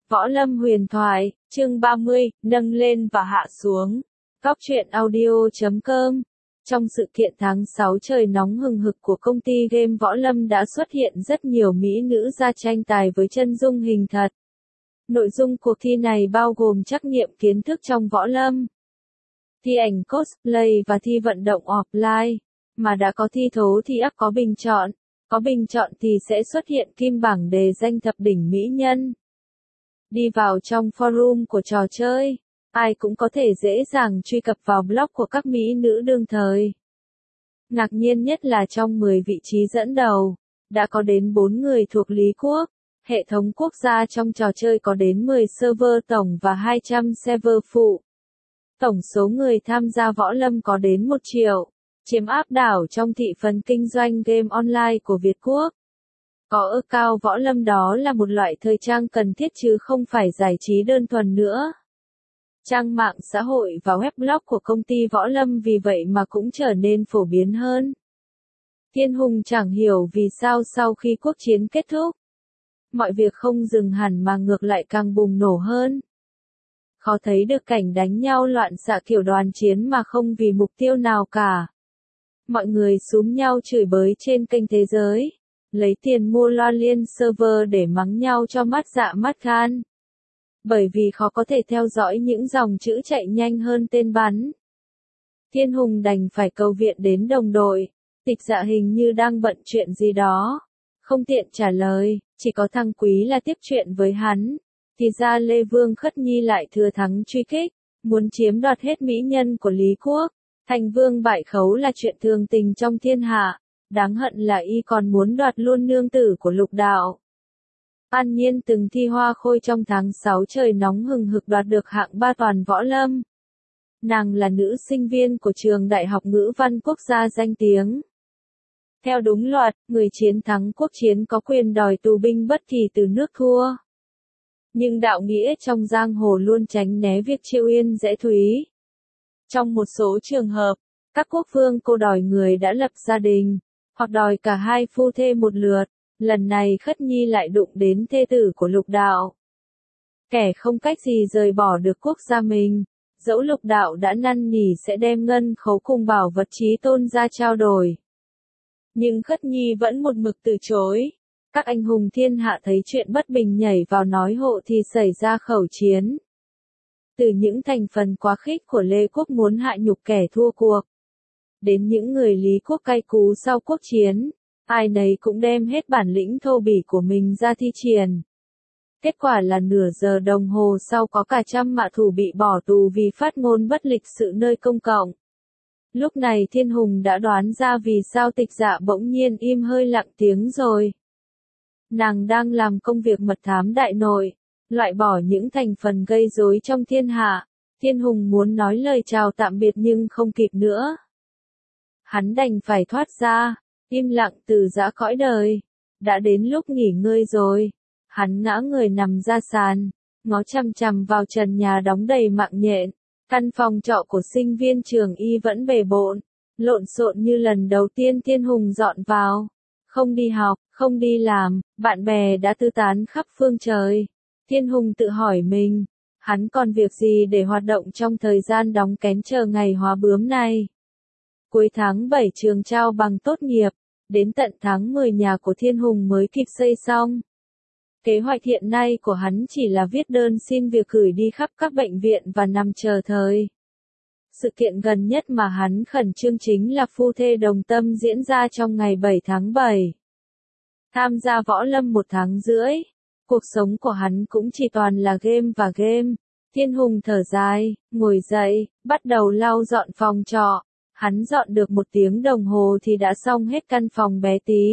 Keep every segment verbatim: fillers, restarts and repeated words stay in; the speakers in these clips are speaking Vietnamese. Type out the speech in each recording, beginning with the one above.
Võ Lâm huyền thoại, chương ba mươi, nâng lên và hạ xuống. Góc truyện audio chấm com. Trong sự kiện tháng sáu trời nóng hừng hực của công ty game Võ Lâm đã xuất hiện rất nhiều mỹ nữ ra tranh tài với chân dung hình thật. Nội dung cuộc thi này bao gồm trắc nghiệm kiến thức trong Võ Lâm, thi ảnh cosplay và thi vận động offline. Mà đã có thi thố thì ắt có bình chọn. Có bình chọn thì sẽ xuất hiện kim bảng đề danh thập đỉnh mỹ nhân. Đi vào trong forum của trò chơi, ai cũng có thể dễ dàng truy cập vào blog của các mỹ nữ đương thời. Ngạc nhiên nhất là trong mười vị trí dẫn đầu, đã có đến bốn người thuộc Lý Quốc. Hệ thống quốc gia trong trò chơi có đến mười server tổng và hai trăm server phụ. Tổng số người tham gia Võ Lâm có đến một triệu, chiếm áp đảo trong thị phần kinh doanh game online của Việt Quốc. Có ơ cao Võ Lâm đó là một loại thời trang cần thiết chứ không phải giải trí đơn thuần nữa. Trang mạng xã hội và weblog của công ty Võ Lâm vì vậy mà cũng trở nên phổ biến hơn. Thiên Hùng chẳng hiểu vì sao sau khi quốc chiến kết thúc, mọi việc không dừng hẳn mà ngược lại càng bùng nổ hơn. Khó thấy được cảnh đánh nhau loạn xạ kiểu đoàn chiến mà không vì mục tiêu nào cả. Mọi người xúm nhau chửi bới trên kênh thế giới, lấy tiền mua loa liên server để mắng nhau cho mắt dạ mắt gan. Bởi vì khó có thể theo dõi những dòng chữ chạy nhanh hơn tên bắn. Thiên Hùng đành phải cầu viện đến đồng đội, Tịch Dạ hình như đang bận chuyện gì đó, không tiện trả lời, chỉ có Thăng Quý là tiếp chuyện với hắn. Thì ra Lê Vương Khất Nhi lại thừa thắng truy kích, muốn chiếm đoạt hết mỹ nhân của Lý Quốc. Thành vương bại khấu là chuyện thường tình trong thiên hạ, đáng hận là y còn muốn đoạt luôn nương tử của Lục Đạo. An Nhiên từng thi hoa khôi trong tháng sáu trời nóng hừng hực đoạt được hạng ba toàn Võ Lâm. Nàng là nữ sinh viên của trường Đại học Ngữ văn Quốc gia danh tiếng. Theo đúng luật, người chiến thắng quốc chiến có quyền đòi tù binh bất kỳ từ nước thua. Nhưng đạo nghĩa trong giang hồ luôn tránh né việc chịu yên dễ thúy. Trong một số trường hợp, các quốc vương cô đòi người đã lập gia đình, hoặc đòi cả hai phu thê một lượt. Lần này Khất Nhi lại đụng đến thê tử của Lục Đạo. Kẻ không cách gì rời bỏ được quốc gia mình, dẫu Lục Đạo đã năn nỉ sẽ đem ngân khấu cùng bảo vật chí tôn ra trao đổi. Nhưng Khất Nhi vẫn một mực từ chối. Các anh hùng thiên hạ thấy chuyện bất bình nhảy vào nói hộ thì xảy ra khẩu chiến. Từ những thành phần quá khích của Lê Quốc muốn hạ nhục kẻ thua cuộc, đến những người Lý Quốc cay cú sau quốc chiến, ai nấy cũng đem hết bản lĩnh thô bỉ của mình ra thi triển. Kết quả là nửa giờ đồng hồ sau có cả trăm mạ thủ bị bỏ tù vì phát ngôn bất lịch sự nơi công cộng. Lúc này Thiên Hùng đã đoán ra vì sao Tịch Dạ bỗng nhiên im hơi lặng tiếng rồi. Nàng đang làm công việc mật thám đại nội, loại bỏ những thành phần gây rối trong thiên hạ. Thiên Hùng muốn nói lời chào tạm biệt nhưng không kịp nữa. Hắn đành phải thoát ra, im lặng từ giã cõi đời. Đã đến lúc nghỉ ngơi rồi. Hắn ngã người nằm ra sàn, ngó chằm chằm vào trần nhà đóng đầy mạng nhện. Căn phòng trọ của sinh viên trường y vẫn bề bộn, lộn xộn như lần đầu tiên Thiên Hùng dọn vào. Không đi học, không đi làm, bạn bè đã tư tán khắp phương trời. Thiên Hùng tự hỏi mình, hắn còn việc gì để hoạt động trong thời gian đóng kén chờ ngày hóa bướm này. Cuối tháng bảy trường trao bằng tốt nghiệp, đến tận tháng mười nhà của Thiên Hùng mới kịp xây xong. Kế hoạch hiện nay của hắn chỉ là viết đơn xin việc gửi đi khắp các bệnh viện và nằm chờ thời. Sự kiện gần nhất mà hắn khẩn trương chính là phu thê đồng tâm diễn ra trong ngày bảy tháng bảy. Tham gia Võ Lâm một tháng rưỡi, cuộc sống của hắn cũng chỉ toàn là game và game. Thiên Hùng thở dài, ngồi dậy, bắt đầu lau dọn phòng trọ. Hắn dọn được một tiếng đồng hồ thì đã xong hết căn phòng bé tí.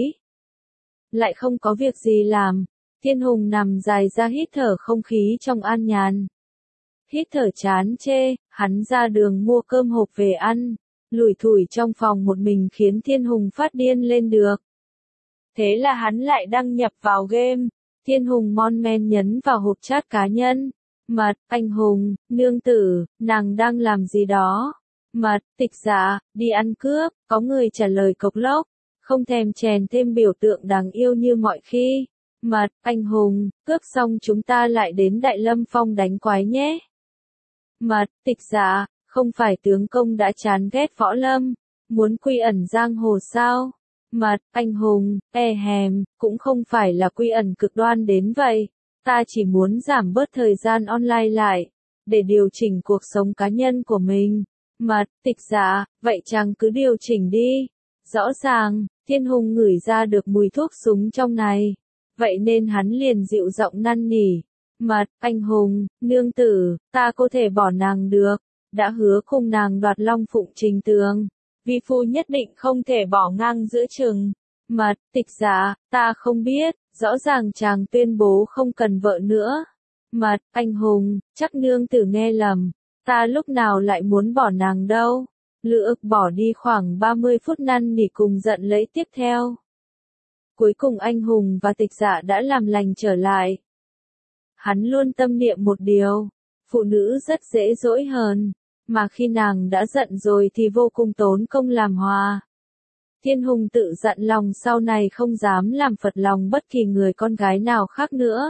Lại không có việc gì làm, Thiên Hùng nằm dài ra hít thở không khí trong an nhàn. Hít thở chán chê, hắn ra đường mua cơm hộp về ăn, lủi thủi trong phòng một mình khiến Thiên Hùng phát điên lên được. Thế là hắn lại đăng nhập vào game. Thiên Hùng mon men nhấn vào hộp chat cá nhân. Mật, anh Hùng, nương tử, nàng đang làm gì đó? Mật, Tịch Dạ, đi ăn cướp, có người trả lời cộc lốc, không thèm chèn thêm biểu tượng đáng yêu như mọi khi. Mật, anh hùng, cướp xong chúng ta lại đến Đại Lâm Phong đánh quái nhé. Mật, Tịch Dạ, không phải tướng công đã chán ghét Võ Lâm, muốn quy ẩn giang hồ sao? Mật, anh hùng, e hèm, cũng không phải là quy ẩn cực đoan đến vậy, ta chỉ muốn giảm bớt thời gian online lại, để điều chỉnh cuộc sống cá nhân của mình. Mật, Tịch Dạ, vậy chàng cứ điều chỉnh đi. Rõ ràng, Thiên Hùng ngửi ra được mùi thuốc súng trong này, vậy nên hắn liền dịu giọng năn nỉ. Mật, anh hùng, nương tử, ta có thể bỏ nàng được, đã hứa cùng nàng đoạt Long Phụng Trình Tường, vi phu nhất định không thể bỏ ngang giữa chừng. Mật, Tịch Dạ, ta không biết, rõ ràng chàng tuyên bố không cần vợ nữa. Mật, anh hùng, chắc nương tử nghe lầm, ta lúc nào lại muốn bỏ nàng đâu. Lữ ức bỏ đi khoảng ba mươi phút năn nỉ cùng giận lấy tiếp theo. Cuối cùng anh hùng và Tịch Dạ đã làm lành trở lại. Hắn luôn tâm niệm một điều, phụ nữ rất dễ dỗi hờn, mà khi nàng đã giận rồi thì vô cùng tốn công làm hòa. Thiên Hùng tự dặn lòng sau này không dám làm phật lòng bất kỳ người con gái nào khác nữa.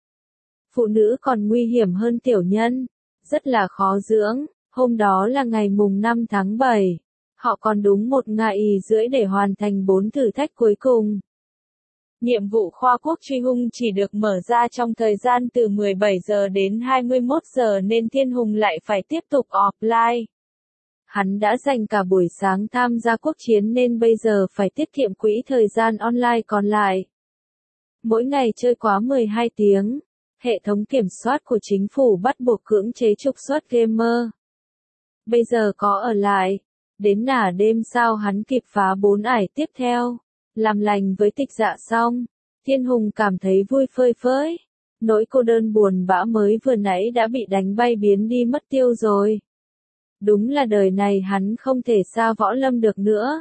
Phụ nữ còn nguy hiểm hơn tiểu nhân, rất là khó dưỡng. Hôm đó là ngày mùng năm tháng bảy, họ còn đúng một ngày rưỡi để hoàn thành bốn thử thách cuối cùng. Nhiệm vụ khoa quốc truy hung chỉ được mở ra trong thời gian từ mười bảy giờ đến hai mươi mốt giờ nên Thiên Hùng lại phải tiếp tục offline. Hắn đã dành cả buổi sáng tham gia quốc chiến nên bây giờ phải tiết kiệm quỹ thời gian online còn lại. Mỗi ngày chơi quá mười hai tiếng, hệ thống kiểm soát của chính phủ bắt buộc cưỡng chế trục xuất gamer. Bây giờ có ở lại, đến nửa đêm sao hắn kịp phá bốn ải tiếp theo, làm lành với Tịch Dạ xong, Thiên Hùng cảm thấy vui phơi phới, nỗi cô đơn buồn bã mới vừa nãy đã bị đánh bay biến đi mất tiêu rồi. Đúng là đời này hắn không thể xa Võ Lâm được nữa.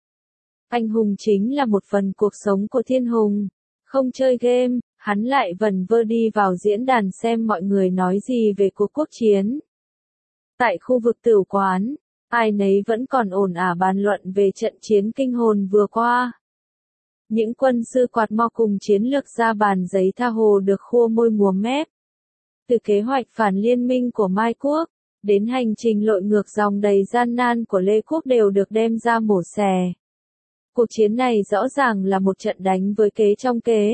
Anh hùng chính là một phần cuộc sống của Thiên Hùng, không chơi game, hắn lại vần vơ đi vào diễn đàn xem mọi người nói gì về cuộc quốc chiến. Tại khu vực tửu quán, ai nấy vẫn còn ồn ào bàn luận về trận chiến kinh hồn vừa qua. Những quân sư quạt mo cùng chiến lược ra bàn giấy tha hồ được khua môi múa mép. Từ kế hoạch phản liên minh của Mai Quốc, đến hành trình lội ngược dòng đầy gian nan của Lê Quốc đều được đem ra mổ xẻ. Cuộc chiến này rõ ràng là một trận đánh với kế trong kế.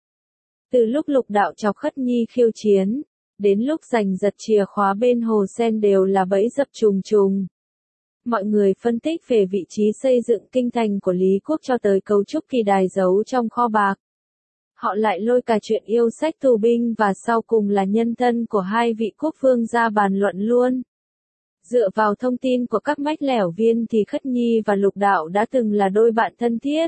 Từ lúc Lục Đạo chọc Khất Nhi khiêu chiến, đến lúc giành giật chìa khóa bên hồ sen đều là bẫy dập trùng trùng. Mọi người phân tích về vị trí xây dựng kinh thành của Lý Quốc cho tới cấu trúc kỳ đài giấu trong kho bạc. Họ lại lôi cả chuyện yêu sách tù binh và sau cùng là nhân thân của hai vị quốc vương ra bàn luận luôn. Dựa vào thông tin của các mách lẻo viên thì Khất Nhi và Lục Đạo đã từng là đôi bạn thân thiết.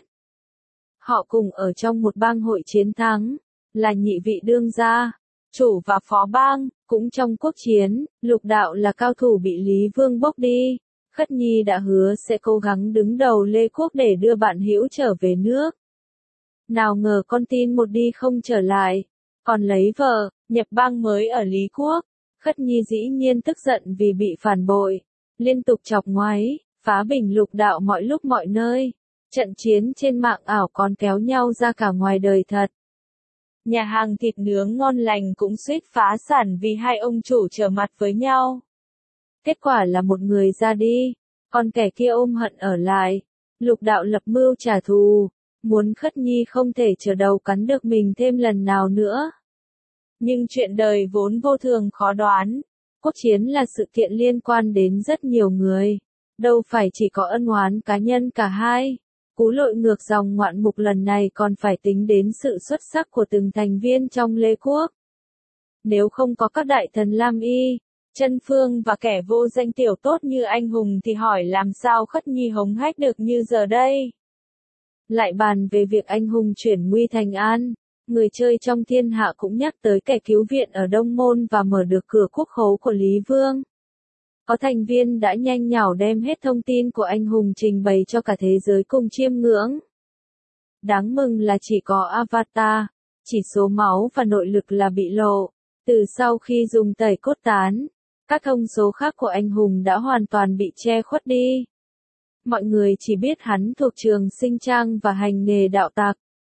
Họ cùng ở trong một bang hội chiến thắng, là nhị vị đương gia, chủ và phó bang, cũng trong quốc chiến, Lục Đạo là cao thủ bị Lý Vương bốc đi. Khất Nhi đã hứa sẽ cố gắng đứng đầu Lê Quốc để đưa bạn hữu trở về nước. Nào ngờ con tin một đi không trở lại, còn lấy vợ, nhập bang mới ở Lý Quốc. Khất Nhi dĩ nhiên tức giận vì bị phản bội, liên tục chọc ngoáy, phá bình Lục Đạo mọi lúc mọi nơi. Trận chiến trên mạng ảo còn kéo nhau ra cả ngoài đời thật. Nhà hàng thịt nướng ngon lành cũng suýt phá sản vì hai ông chủ trở mặt với nhau. Kết quả là một người ra đi, còn kẻ kia ôm hận ở lại. Lục Đạo lập mưu trả thù, muốn Khất Nhi không thể trở đầu cắn được mình thêm lần nào nữa. Nhưng chuyện đời vốn vô thường khó đoán. Quốc chiến là sự kiện liên quan đến rất nhiều người, đâu phải chỉ có ân oán cá nhân cả hai. Cú lội ngược dòng ngoạn mục lần này còn phải tính đến sự xuất sắc của từng thành viên trong Lê Quốc. Nếu không có các đại thần Lam Y, Chân Phương và kẻ vô danh tiểu tốt như anh hùng thì hỏi làm sao Khất Nhi hống hách được như giờ đây. Lại bàn về việc anh hùng chuyển nguy thành an, người chơi trong thiên hạ cũng nhắc tới kẻ cứu viện ở Đông Môn và mở được cửa quốc khố của Lý Vương. Có thành viên đã nhanh nhảu đem hết thông tin của anh hùng trình bày cho cả thế giới cùng chiêm ngưỡng. Đáng mừng là chỉ có avatar, chỉ số máu và nội lực là bị lộ. Từ sau khi dùng tẩy cốt tán, các thông số khác của anh hùng đã hoàn toàn bị che khuất đi. Mọi người chỉ biết hắn thuộc trường sinh trang và hành nghề đạo tặc.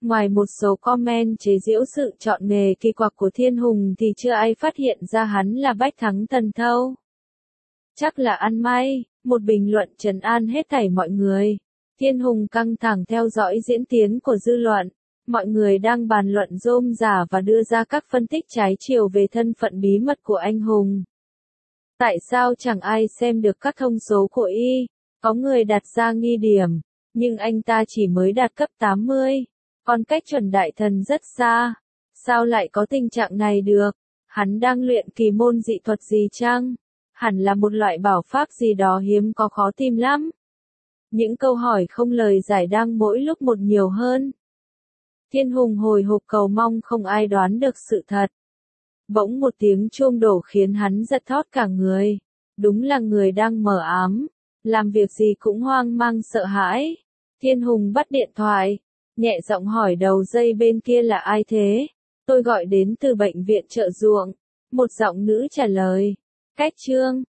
Ngoài một số comment chế giễu sự chọn nghề kỳ quặc của Thiên Hùng thì chưa ai phát hiện ra hắn là bách thắng thần thâu. Chắc là ăn may, một bình luận trấn an hết thảy mọi người. Thiên Hùng căng thẳng theo dõi diễn tiến của dư luận. Mọi người đang bàn luận rôm rả và đưa ra các phân tích trái chiều về thân phận bí mật của anh hùng. Tại sao chẳng ai xem được các thông số của y? Có người đặt ra nghi điểm, nhưng anh ta chỉ mới đạt cấp tám mươi, còn cách chuẩn đại thần rất xa. Sao lại có tình trạng này được? Hắn đang luyện kỳ môn dị thuật gì chăng? Hẳn là một loại bảo pháp gì đó hiếm có khó tìm lắm. Những câu hỏi không lời giải đang mỗi lúc một nhiều hơn. Thiên Hùng hồi hộp cầu mong không ai đoán được sự thật. Bỗng một tiếng chuông đổ khiến hắn giật thót cả người. Đúng là người đang mờ ám, làm việc gì cũng hoang mang sợ hãi. Thiên Hùng bắt điện thoại, nhẹ giọng hỏi đầu dây bên kia là ai thế? Tôi gọi đến từ bệnh viện Chợ Ruộng. Một giọng nữ trả lời. Cách Trương,